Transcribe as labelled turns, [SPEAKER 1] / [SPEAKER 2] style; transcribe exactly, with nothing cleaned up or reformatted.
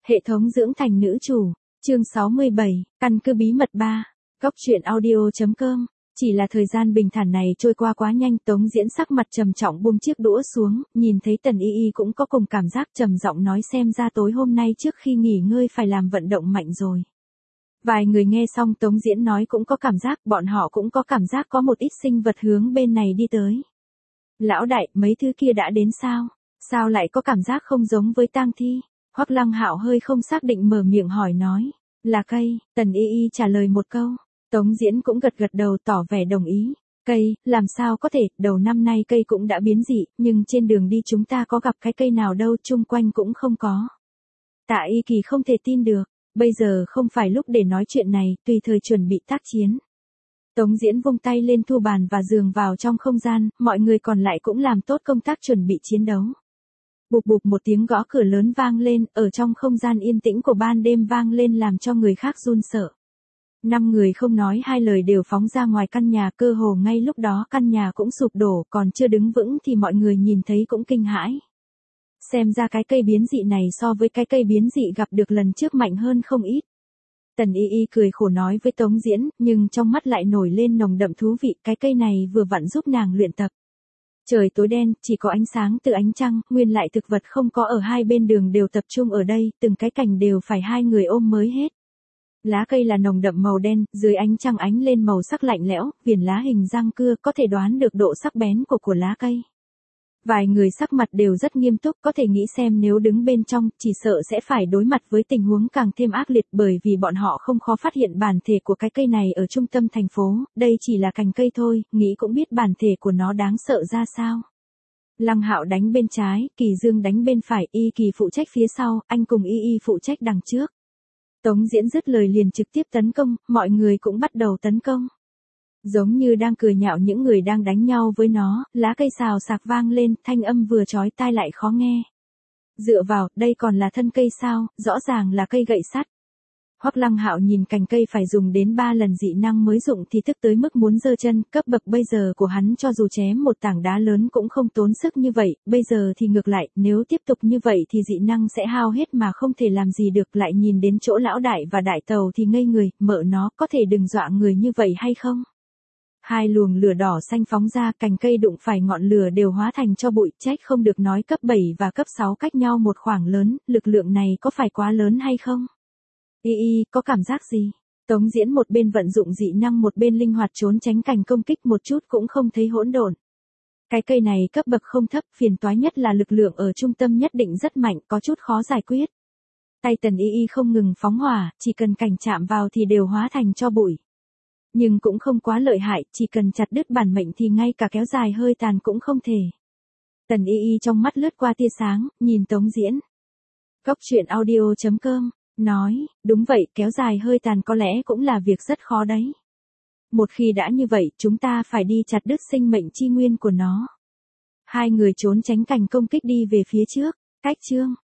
[SPEAKER 1] Hệ thống dưỡng thành nữ chủ, chương sáu mươi bảy, căn cứ bí mật ba, góc truyện audio.com. Chỉ là thời gian bình thản này trôi qua quá nhanh, Tống Diễn sắc mặt trầm trọng buông chiếc đũa xuống, nhìn thấy Tần Y Y cũng có cùng cảm giác, trầm giọng nói xem ra tối hôm nay trước khi nghỉ ngơi phải làm vận động mạnh rồi. Vài người nghe xong Tống Diễn nói cũng có cảm giác, bọn họ cũng có cảm giác có một ít sinh vật hướng bên này đi tới. Lão đại, mấy thứ kia đã đến sao? Sao lại có cảm giác không giống với tang thi? Hoắc Lăng Hạo hơi không xác định mở miệng hỏi nói. Là cây, Tần Y Y trả lời một câu. Tống Diễn cũng gật gật đầu tỏ vẻ đồng ý. Cây, làm sao có thể, đầu năm nay cây cũng đã biến dị, nhưng trên đường đi chúng ta có gặp cái cây nào đâu, chung quanh cũng không có. Tạ Y Kỳ không thể tin được, bây giờ không phải lúc để nói chuyện này, tùy thời chuẩn bị tác chiến. Tống Diễn vung tay lên thu bàn và giường vào trong không gian, mọi người còn lại cũng làm tốt công tác chuẩn bị chiến đấu. Bụp bụp một tiếng gõ cửa lớn vang lên, ở trong không gian yên tĩnh của ban đêm vang lên làm cho người khác run sợ. Năm người không nói hai lời đều phóng ra ngoài căn nhà, cơ hồ ngay lúc đó căn nhà cũng sụp đổ, còn chưa đứng vững thì mọi người nhìn thấy cũng kinh hãi. Xem ra cái cây biến dị này so với cái cây biến dị gặp được lần trước mạnh hơn không ít. Tần Y Y cười khổ nói với Tống Diễn, nhưng trong mắt lại nổi lên nồng đậm thú vị, cái cây này vừa vặn giúp nàng luyện tập. Trời tối đen, chỉ có ánh sáng từ ánh trăng, nguyên lại thực vật không có ở hai bên đường đều tập trung ở đây, từng cái cành đều phải hai người ôm mới hết. Lá cây là nồng đậm màu đen, dưới ánh trăng ánh lên màu sắc lạnh lẽo, viền lá hình răng cưa, có thể đoán được độ sắc bén của của lá cây. Vài người sắc mặt đều rất nghiêm túc, có thể nghĩ xem nếu đứng bên trong, chỉ sợ sẽ phải đối mặt với tình huống càng thêm ác liệt, bởi vì bọn họ không khó phát hiện bản thể của cái cây này ở trung tâm thành phố, đây chỉ là cành cây thôi, nghĩ cũng biết bản thể của nó đáng sợ ra sao. Lăng Hạo đánh bên trái, Kỳ Dương đánh bên phải, Y Kỳ phụ trách phía sau, anh cùng Y Y phụ trách đằng trước. Tống Diễn dứt lời liền trực tiếp tấn công, mọi người cũng bắt đầu tấn công. Giống như đang cười nhạo những người đang đánh nhau với nó, lá cây xào xạc vang lên, thanh âm vừa chói tai lại khó nghe. Dựa vào, đây còn là thân cây sao, rõ ràng là cây gậy sắt. Hoắc Lăng Hạo nhìn cành cây phải dùng đến ba lần dị năng mới dụng thì tức tới mức muốn giơ chân, cấp bậc bây giờ của hắn cho dù chém một tảng đá lớn cũng không tốn sức như vậy, bây giờ thì ngược lại, nếu tiếp tục như vậy thì dị năng sẽ hao hết mà không thể làm gì được, lại nhìn đến chỗ lão đại và đại tàu thì ngây người, mợ nó, có thể đừng dọa người như vậy hay không? Hai luồng lửa đỏ xanh phóng ra, cành cây đụng phải ngọn lửa đều hóa thành cho bụi, trách không được nói cấp bảy và cấp sáu cách nhau một khoảng lớn, lực lượng này có phải quá lớn hay không? Y Y, có cảm giác gì? Tống Diễn một bên vận dụng dị năng một bên linh hoạt trốn tránh cành công kích, một chút cũng không thấy hỗn độn. Cái cây này cấp bậc không thấp, phiền toái nhất là lực lượng ở trung tâm nhất định rất mạnh, có chút khó giải quyết. Tay Tần Y Y không ngừng phóng hỏa, chỉ cần cành chạm vào thì đều hóa thành cho bụi. Nhưng cũng không quá lợi hại, chỉ cần chặt đứt bản mệnh thì ngay cả kéo dài hơi tàn cũng không thể. Tần Y Y trong mắt lướt qua tia sáng, nhìn Tống Diễn. Góc truyện audio.com, nói, đúng vậy, kéo dài hơi tàn có lẽ cũng là việc rất khó đấy. Một khi đã như vậy, chúng ta phải đi chặt đứt sinh mệnh chi nguyên của nó. Hai người trốn tránh cành công kích đi về phía trước, cách chương.